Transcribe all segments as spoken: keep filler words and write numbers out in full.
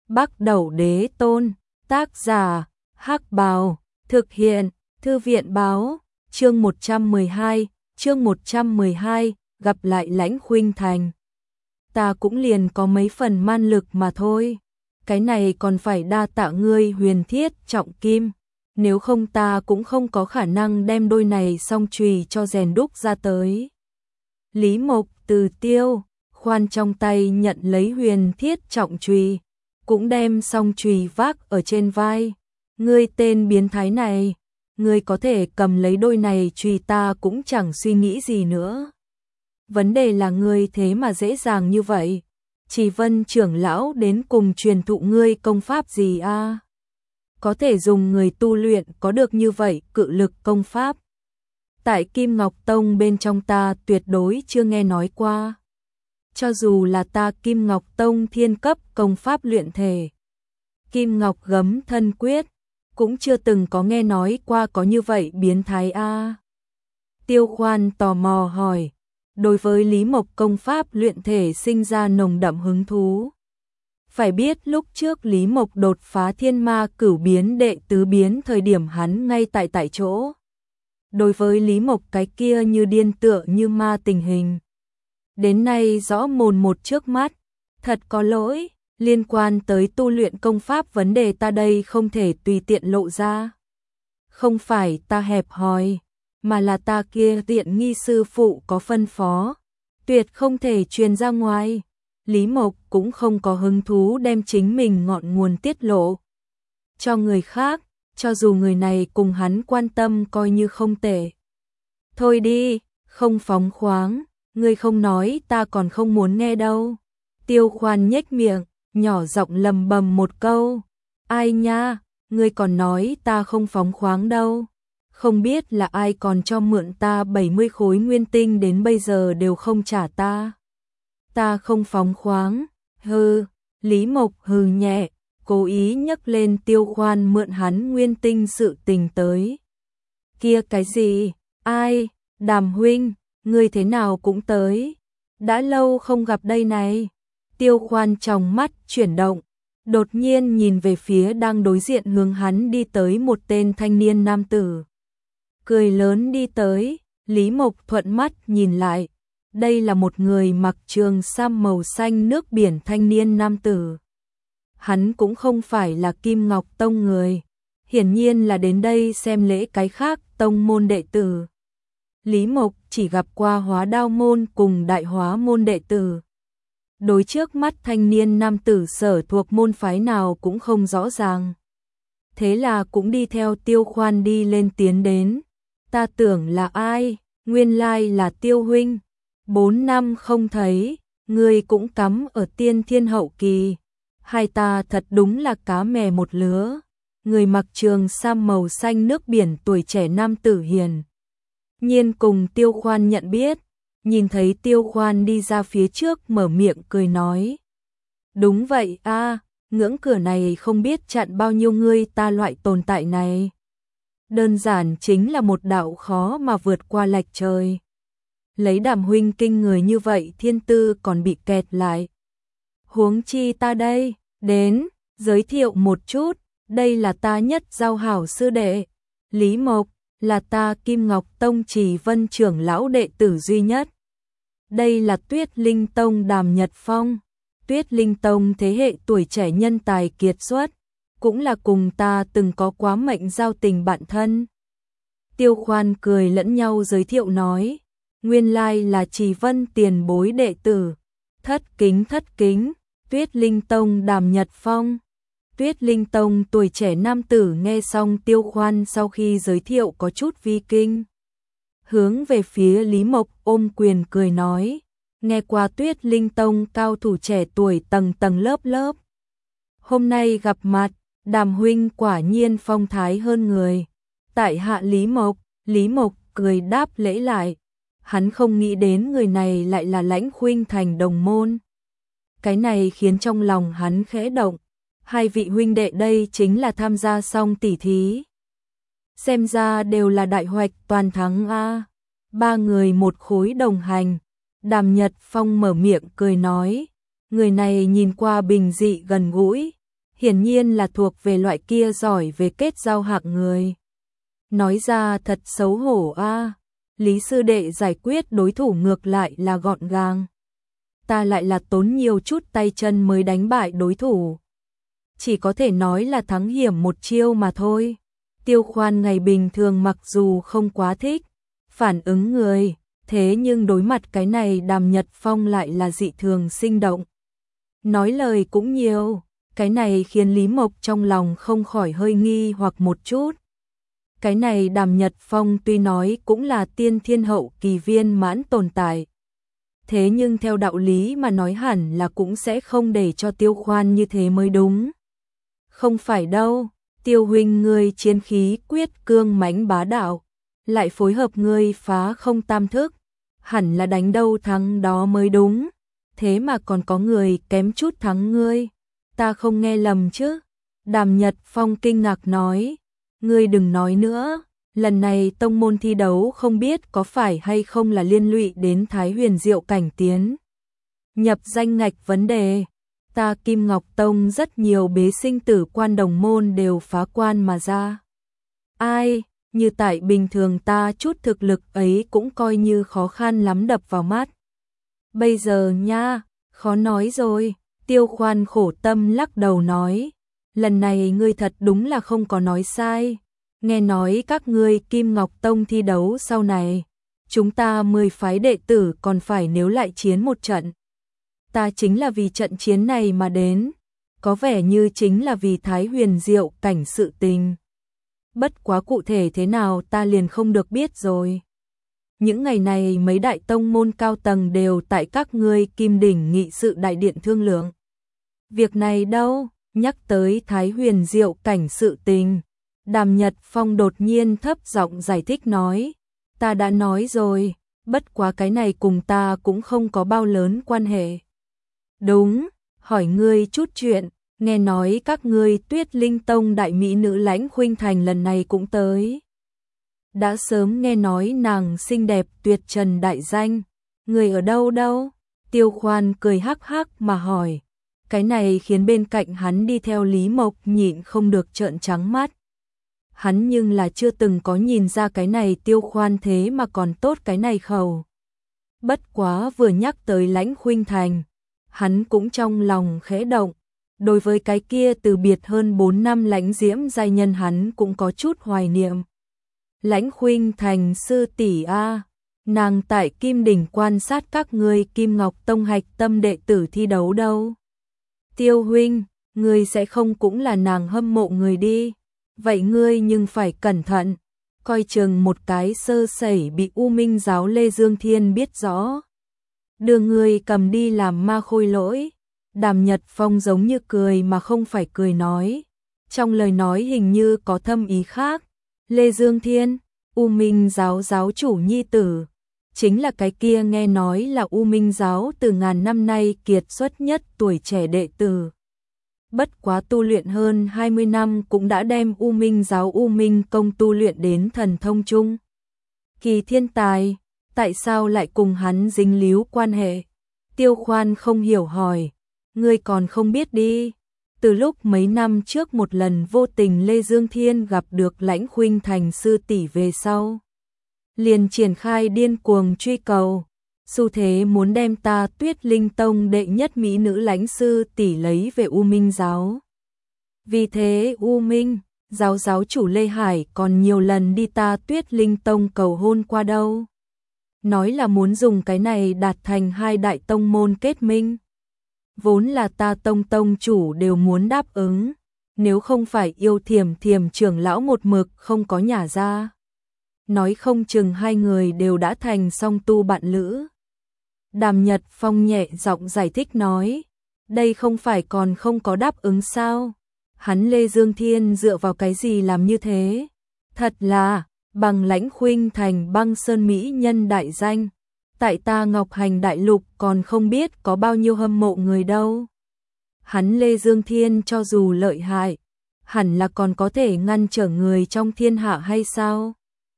Bắc Đẩu Đế Tôn, tác giả, Hắc Bào, thực hiện, Thư viện Báo, chương một trăm mười hai, chương một trăm mười hai, gặp lại Lãnh Khuynh Thành. Ta cũng liền có mấy phần man lực mà thôi, cái này còn phải đa tạ ngươi Huyền Thiết Trọng Kim, nếu không ta cũng không có khả năng đem đôi này song chùy cho rèn đúc ra tới. Lý Mộc từ Tiêu Khoan trong tay nhận lấy Huyền Thiết Trọng chùy, cũng đem song chùy vác ở trên vai. Ngươi tên biến thái này, ngươi có thể cầm lấy đôi này chùy ta cũng chẳng suy nghĩ gì nữa. Vấn đề là ngươi thế mà dễ dàng như vậy, Chỉ Vân trưởng lão đến cùng truyền thụ ngươi công pháp gì a? À? Có thể dùng người tu luyện có được như vậy cự lực công pháp. Tại Kim Ngọc Tông bên trong ta tuyệt đối chưa nghe nói qua. Cho dù là ta Kim Ngọc Tông thiên cấp công pháp luyện thể, Kim Ngọc Gấm Thân Quyết, cũng chưa từng có nghe nói qua có như vậy biến thái a. À? Tiêu Khoan tò mò hỏi, đối với Lý Mộc công pháp luyện thể sinh ra nồng đậm hứng thú. Phải biết lúc trước Lý Mộc đột phá thiên ma cửu biến đệ tứ biến thời điểm hắn ngay tại tại chỗ. Đối với Lý Mộc cái kia như điên tựa như ma tình hình, đến nay rõ mồn một trước mắt, thật có lỗi, liên quan tới tu luyện công pháp vấn đề ta đây không thể tùy tiện lộ ra. Không phải ta hẹp hòi, mà là ta kia tiện nghi sư phụ có phân phó, tuyệt không thể truyền ra ngoài. Lý Mộc cũng không có hứng thú đem chính mình ngọn nguồn tiết lộ cho người khác, cho dù người này cùng hắn quan tâm coi như không tệ. Thôi đi, không phóng khoáng, ngươi không nói ta còn không muốn nghe đâu. Tiêu Khoan nhếch miệng, nhỏ giọng lầm bầm một câu. Ai nha, ngươi còn nói ta không phóng khoáng đâu. Không biết là ai còn cho mượn ta bảy mươi khối nguyên tinh đến bây giờ đều không trả ta. Ta không phóng khoáng, hừ. Lý Mộc hừ nhẹ, cố ý nhấc lên Tiêu Khoan mượn hắn nguyên tinh sự tình tới. Kia cái gì, ai, Đàm huynh, ngươi thế nào cũng tới, đã lâu không gặp đây này. Tiêu Khoan trong mắt chuyển động, đột nhiên nhìn về phía đang đối diện hướng hắn đi tới một tên thanh niên nam tử. Cười lớn đi tới, Lý Mộc thuận mắt nhìn lại. Đây là một người mặc trường sam màu xanh nước biển thanh niên nam tử. Hắn cũng không phải là Kim Ngọc Tông người, hiển nhiên là đến đây xem lễ cái khác tông môn đệ tử. Lý Mộc chỉ gặp qua Hóa Đao môn cùng Đại Hóa môn đệ tử. Đối trước mắt thanh niên nam tử sở thuộc môn phái nào cũng không rõ ràng. Thế là cũng đi theo Tiêu Khoan đi lên tiến đến. Ta tưởng là ai, nguyên lai là Tiêu huynh. Bốn năm không thấy, ngươi cũng cắm ở tiên thiên hậu kỳ. Hai ta thật đúng là cá mè một lứa. Người mặc trường sam màu xanh nước biển tuổi trẻ nam tử hiền nhiên cùng Tiêu Khoan nhận biết. Nhìn thấy Tiêu Khoan đi ra phía trước mở miệng cười nói. Đúng vậy a, ngưỡng cửa này không biết chặn bao nhiêu ngươi ta loại tồn tại này. Đơn giản chính là một đạo khó mà vượt qua lệch trời. Lấy Đàm huynh kinh người như vậy thiên tư còn bị kẹt lại. Huống chi ta đây, đến, giới thiệu một chút, đây là ta nhất giao hảo sư đệ. Lý Mộc, là ta Kim Ngọc Tông Chỉ Vân trưởng lão đệ tử duy nhất. Đây là Tuyết Linh Tông Đàm Nhật Phong. Tuyết Linh Tông thế hệ tuổi trẻ nhân tài kiệt xuất, cũng là cùng ta từng có quá mệnh giao tình bạn thân. Tiêu Khoan cười lẫn nhau giới thiệu nói. Nguyên lai là Chỉ Vân tiền bối đệ tử. Thất kính thất kính, Tuyết Linh Tông Đàm Nhật Phong. Tuyết Linh Tông tuổi trẻ nam tử nghe xong Tiêu Khoan sau khi giới thiệu có chút vi kinh. Hướng về phía Lý Mộc ôm quyền cười nói. Nghe qua Tuyết Linh Tông cao thủ trẻ tuổi tầng tầng lớp lớp. Hôm nay gặp mặt, Đàm huynh quả nhiên phong thái hơn người. Tại hạ Lý Mộc, Lý Mộc cười đáp lễ lại. Hắn không nghĩ đến người này lại là Lãnh Khuynh Thành đồng môn. Cái này khiến trong lòng hắn khẽ động. Hai vị huynh đệ đây chính là tham gia xong tỉ thí. Xem ra đều là đại hoạch toàn thắng a. Ba người một khối đồng hành. Đàm Nhật Phong mở miệng cười nói. Người này nhìn qua bình dị gần gũi, hiển nhiên là thuộc về loại kia giỏi về kết giao hạng người. Nói ra thật xấu hổ a. Lý sư đệ giải quyết đối thủ ngược lại là gọn gàng. Ta lại là tốn nhiều chút tay chân mới đánh bại đối thủ. Chỉ có thể nói là thắng hiểm một chiêu mà thôi. Tiêu Khoan ngày bình thường mặc dù không quá thích phản ứng người, thế nhưng đối mặt cái này Đàm Nhật Phong lại là dị thường sinh động. Nói lời cũng nhiều, cái này khiến Lý Mộc trong lòng không khỏi hơi nghi hoặc một chút. Cái này Đàm Nhật Phong tuy nói cũng là tiên thiên hậu kỳ viên mãn tồn tại. Thế nhưng theo đạo lý mà nói hẳn là cũng sẽ không để cho Tiêu Khoan như thế mới đúng. Không phải đâu, Tiêu huynh ngươi chiến khí quyết cương mãnh bá đạo, lại phối hợp ngươi phá không tam thức, hẳn là đánh đâu thắng đó mới đúng. Thế mà còn có người kém chút thắng ngươi, ta không nghe lầm chứ? Đàm Nhật Phong kinh ngạc nói, ngươi đừng nói nữa, lần này tông môn thi đấu không biết có phải hay không là liên lụy đến Thái Huyền Diệu cảnh tiến nhập danh ngạch vấn đề. Ta Kim Ngọc Tông rất nhiều bế sinh tử quan đồng môn đều phá quan mà ra. Ai, như tại bình thường ta chút thực lực ấy cũng coi như khó khăn lắm đập vào mắt. Bây giờ nha, khó nói rồi. Tiêu Khoan khổ tâm lắc đầu nói, lần này ngươi thật đúng là không có nói sai. Nghe nói các ngươi Kim Ngọc Tông thi đấu sau này, chúng ta mười phái đệ tử còn phải nếu lại chiến một trận. Ta chính là vì trận chiến này mà đến, có vẻ như chính là vì Thái Huyền Diệu cảnh sự tình. Bất quá cụ thể thế nào ta liền không được biết rồi. Những ngày này mấy đại tông môn cao tầng đều tại các ngươi Kim Đỉnh nghị sự đại điện thương lượng. Việc này đâu, nhắc tới Thái Huyền Diệu cảnh sự tình. Đàm Nhật Phong đột nhiên thấp giọng giải thích nói, ta đã nói rồi, bất quá cái này cùng ta cũng không có bao lớn quan hệ. Đúng, hỏi ngươi chút chuyện, nghe nói các ngươi Tuyết Linh Tông đại mỹ nữ Lãnh Khuynh Thành lần này cũng tới. Đã sớm nghe nói nàng xinh đẹp tuyệt trần đại danh, người ở đâu đâu? Tiêu Khoan cười hắc hắc mà hỏi, cái này khiến bên cạnh hắn đi theo Lý Mộc nhịn không được trợn trắng mắt. Hắn nhưng là chưa từng có nhìn ra cái này Tiêu Khoan thế mà còn tốt cái này khẩu. Bất quá vừa nhắc tới Lãnh Khuynh Thành, hắn cũng trong lòng khẽ động, đối với cái kia từ biệt hơn bốn năm Lãnh Diễm giai nhân hắn cũng có chút hoài niệm. Lãnh Khuynh Thành sư tỷ a, nàng tại Kim Đỉnh quan sát các ngươi Kim Ngọc Tông hạch tâm đệ tử thi đấu đâu. Tiêu huynh, ngươi sẽ không cũng là nàng hâm mộ người đi, vậy ngươi nhưng phải cẩn thận, coi chừng một cái sơ sẩy bị U Minh giáo Lê Dương Thiên biết rõ. Đưa ngươi cầm đi làm ma khôi lỗi. Đàm Nhật Phong giống như cười mà không phải cười nói, trong lời nói hình như có thâm ý khác. Lê Dương Thiên, U Minh giáo giáo chủ nhi tử, chính là cái kia nghe nói là U Minh giáo từ ngàn năm nay kiệt xuất nhất tuổi trẻ đệ tử. Bất quá tu luyện hơn hai mươi năm cũng đã đem U Minh giáo U Minh công tu luyện đến thần thông chung. Kỳ thiên tài, tại sao lại cùng hắn dính líu quan hệ? Tiêu Khoan không hiểu hỏi, ngươi còn không biết đi. Từ lúc mấy năm trước một lần vô tình Lê Dương Thiên gặp được Lãnh Khuynh Thành sư tỷ về sau, liền triển khai điên cuồng truy cầu, xu thế muốn đem ta Tuyết Linh Tông đệ nhất mỹ nữ Lãnh sư tỷ lấy về U Minh giáo. Vì thế U Minh giáo giáo chủ Lê Hải còn nhiều lần đi ta Tuyết Linh Tông cầu hôn qua đâu. Nói là muốn dùng cái này đạt thành hai đại tông môn kết minh. Vốn là ta tông tông chủ đều muốn đáp ứng, nếu không phải yêu Thiểm Thiểm trưởng lão một mực không có nhả ra. Nói không chừng hai người đều đã thành song tu bạn lữ. Đàm Nhật Phong nhẹ giọng giải thích nói, đây không phải còn không có đáp ứng sao? Hắn Lê Dương Thiên dựa vào cái gì làm như thế? Thật là, bằng Lãnh Khuynh Thành băng sơn mỹ nhân đại danh, tại ta Ngọc Hành đại lục còn không biết có bao nhiêu hâm mộ người đâu. Hắn Lê Dương Thiên cho dù lợi hại, hẳn là còn có thể ngăn trở người trong thiên hạ hay sao?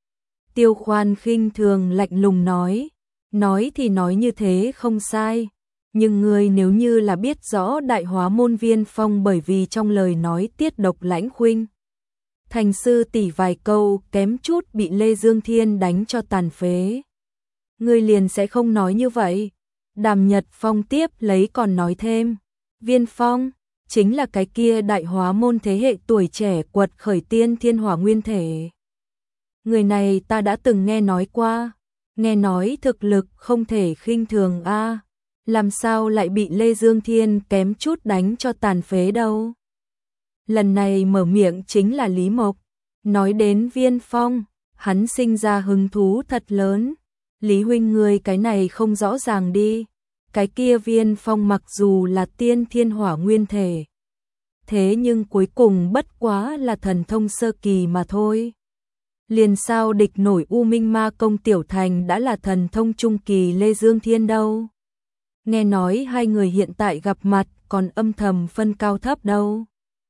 Tiêu Khoan khinh thường lạnh lùng nói, nói thì nói như thế không sai, Nhưng ngươi nếu như là biết rõ Đại Hóa môn Viên Phong bởi vì trong lời nói tiết độc Lãnh Khuynh Thành sư tỷ vài câu kém chút bị Lê Dương Thiên đánh cho tàn phế. Ngươi liền sẽ không nói như vậy. Đàm Nhật Phong tiếp lấy còn nói thêm, Viên Phong chính là cái kia Đại Hóa môn thế hệ tuổi trẻ quật khởi tiên thiên hỏa nguyên thể. Người này ta đã từng nghe nói qua, nghe nói thực lực không thể khinh thường a, làm sao lại bị Lê Dương Thiên kém chút đánh cho tàn phế đâu. Lần này mở miệng chính là Lý Mộc, nói đến Viên Phong, hắn sinh ra hứng thú thật lớn. Lý huynh ngươi cái này không rõ ràng đi, cái kia Viên Phong mặc dù là tiên thiên hỏa nguyên thể, thế nhưng cuối cùng bất quá là thần thông sơ kỳ mà thôi. Liền sao địch nổi U Minh Ma Công Tiểu Thành đã là thần thông trung kỳ Lê Dương Thiên đâu. Nghe nói hai người hiện tại gặp mặt còn âm thầm phân cao thấp đâu.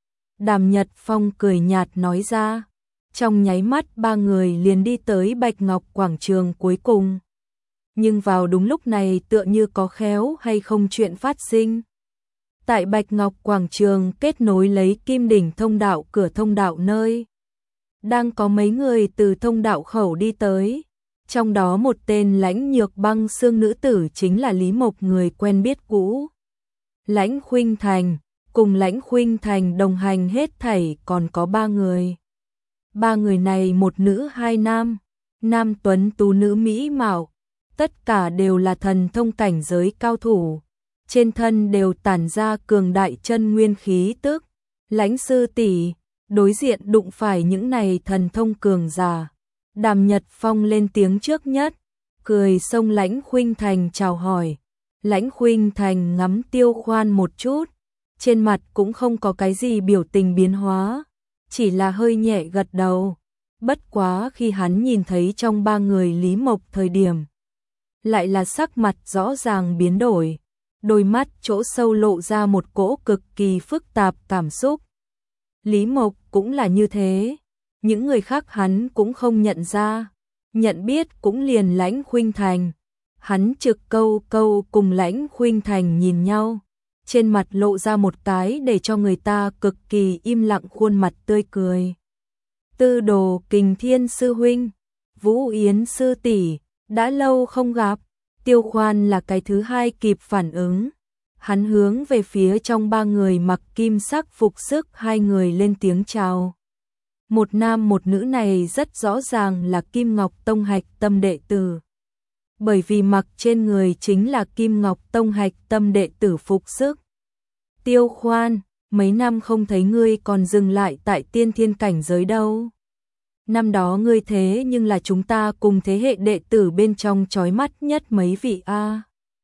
Đàm Nhật Phong cười nhạt nói ra. Trong nháy mắt ba người liền đi tới Bạch Ngọc Quảng Trường cuối cùng. Nhưng vào đúng lúc này tựa như có khéo hay không chuyện phát sinh. Tại Bạch Ngọc Quảng Trường kết nối lấy Kim Đỉnh thông đạo cửa thông đạo nơi. Đang có mấy người từ thông đạo khẩu đi tới. Trong đó một tên Lãnh Nhược Băng Xương nữ tử chính là Lý Mộc người quen biết cũ. Lãnh Khuynh Thành, cùng Lãnh Khuynh Thành đồng hành hết thảy còn có ba người. Ba người này một nữ hai nam, nam tuấn tú nữ mỹ mạo, tất cả đều là thần thông cảnh giới cao thủ, trên thân đều tản ra cường đại chân nguyên khí tức. Lãnh sư tỷ, đối diện đụng phải những này thần thông cường giả. Đàm Nhật Phong lên tiếng trước nhất, cười xông Lãnh Khuynh Thành chào hỏi. Lãnh Khuynh Thành ngắm Tiêu Khoan một chút, trên mặt cũng không có cái gì biểu tình biến hóa, chỉ là hơi nhẹ gật đầu. Bất quá khi hắn nhìn thấy trong ba người Lý Mộc thời điểm, lại là sắc mặt rõ ràng biến đổi, đôi mắt chỗ sâu lộ ra một cỗ cực kỳ phức tạp cảm xúc. Lý Mộc cũng là như thế, những người khác hắn cũng không nhận ra, nhận biết cũng liền Lãnh Khuynh Thành. Hắn trực câu câu cùng Lãnh Khuynh Thành nhìn nhau, trên mặt lộ ra một cái để cho người ta cực kỳ im lặng khuôn mặt tươi cười. Tư Đồ Kình Thiên sư huynh, Vũ Yến sư tỷ, đã lâu không gặp. Tiêu Khoan là cái thứ hai kịp phản ứng. Hắn hướng về phía trong ba người mặc kim sắc phục sức hai người lên tiếng chào. Một nam một nữ này rất rõ ràng là Kim Ngọc Tông hạch tâm đệ tử. Bởi vì mặc trên người chính là Kim Ngọc Tông hạch tâm đệ tử phục sức. Tiêu Khoan, mấy năm không thấy ngươi còn dừng lại tại tiên thiên cảnh giới đâu. Năm đó ngươi thế nhưng là chúng ta cùng thế hệ đệ tử bên trong chói mắt nhất mấy vị a.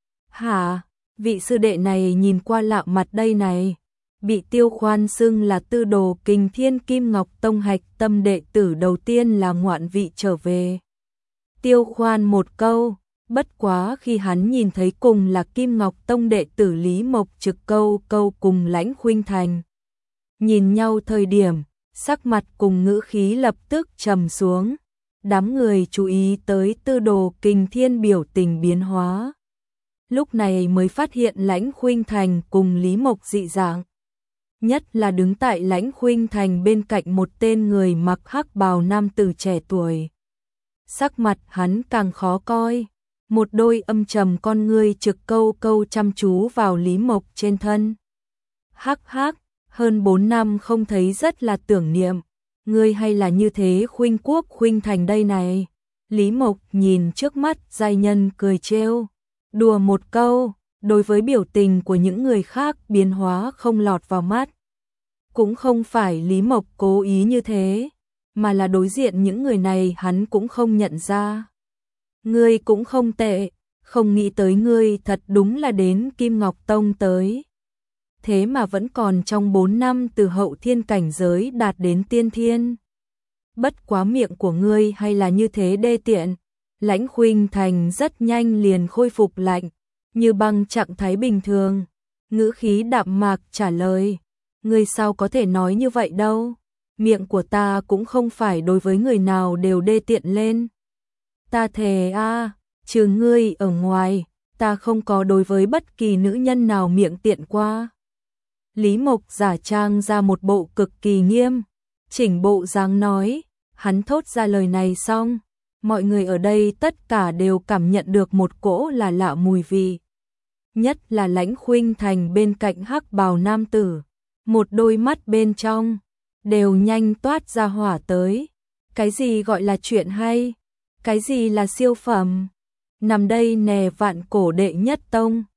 Hả, vị sư đệ này nhìn qua lạ mặt đây này. Bị Tiêu Khoan xưng là Tư Đồ Kình Thiên Kim Ngọc Tông hạch tâm đệ tử đầu tiên là ngoạn vị trở về. Tiêu Khoan một câu, bất quá khi hắn nhìn thấy cùng là Kim Ngọc Tông đệ tử Lý Mộc trực câu câu cùng Lãnh Khuynh Thành. Nhìn nhau thời điểm, sắc mặt cùng ngữ khí lập tức trầm xuống. Đám người chú ý tới Tư Đồ Kình Thiên biểu tình biến hóa. Lúc này mới phát hiện Lãnh Khuynh Thành cùng Lý Mộc dị dạng. Nhất là đứng tại Lãnh Khuynh Thành bên cạnh một tên người mặc hắc bào nam tử trẻ tuổi. Sắc mặt hắn càng khó coi, một đôi âm trầm con ngươi trực câu câu chăm chú vào Lý Mộc trên thân. Hắc hắc, hơn bốn năm không thấy rất là tưởng niệm, ngươi hay là như thế Khuynh Quốc Khuynh Thành đây này. Lý Mộc nhìn trước mắt giai nhân cười trêu, đùa một câu, đối với biểu tình của những người khác biến hóa không lọt vào mắt. Cũng không phải Lý Mộc cố ý như thế, mà là đối diện những người này hắn cũng không nhận ra. Ngươi cũng không tệ, không nghĩ tới ngươi thật đúng là đến Kim Ngọc Tông tới. Thế mà vẫn còn trong bốn năm từ hậu thiên cảnh giới đạt đến tiên thiên. Bất quá miệng của ngươi hay là như thế đê tiện. Lãnh Khuynh Thành rất nhanh liền khôi phục lạnh, như băng trạng thái bình thường. Ngữ khí đạm mạc trả lời, ngươi sao có thể nói như vậy đâu. Miệng của ta cũng không phải đối với người nào đều đê tiện lên. Ta thề a, trừ ngươi ở ngoài, ta không có đối với bất kỳ nữ nhân nào miệng tiện qua. Lý Mộc giả trang ra một bộ cực kỳ nghiêm, chỉnh bộ dáng nói, hắn thốt ra lời này xong, mọi người ở đây tất cả đều cảm nhận được một cỗ là lạ mùi vị. Nhất là Lãnh Khuynh Thành bên cạnh hắc bào nam tử, một đôi mắt bên trong đều nhanh toát ra hỏa tới. Cái gì gọi là chuyện hay? Cái gì là siêu phẩm? Nằm đây nè vạn cổ đệ nhất tông.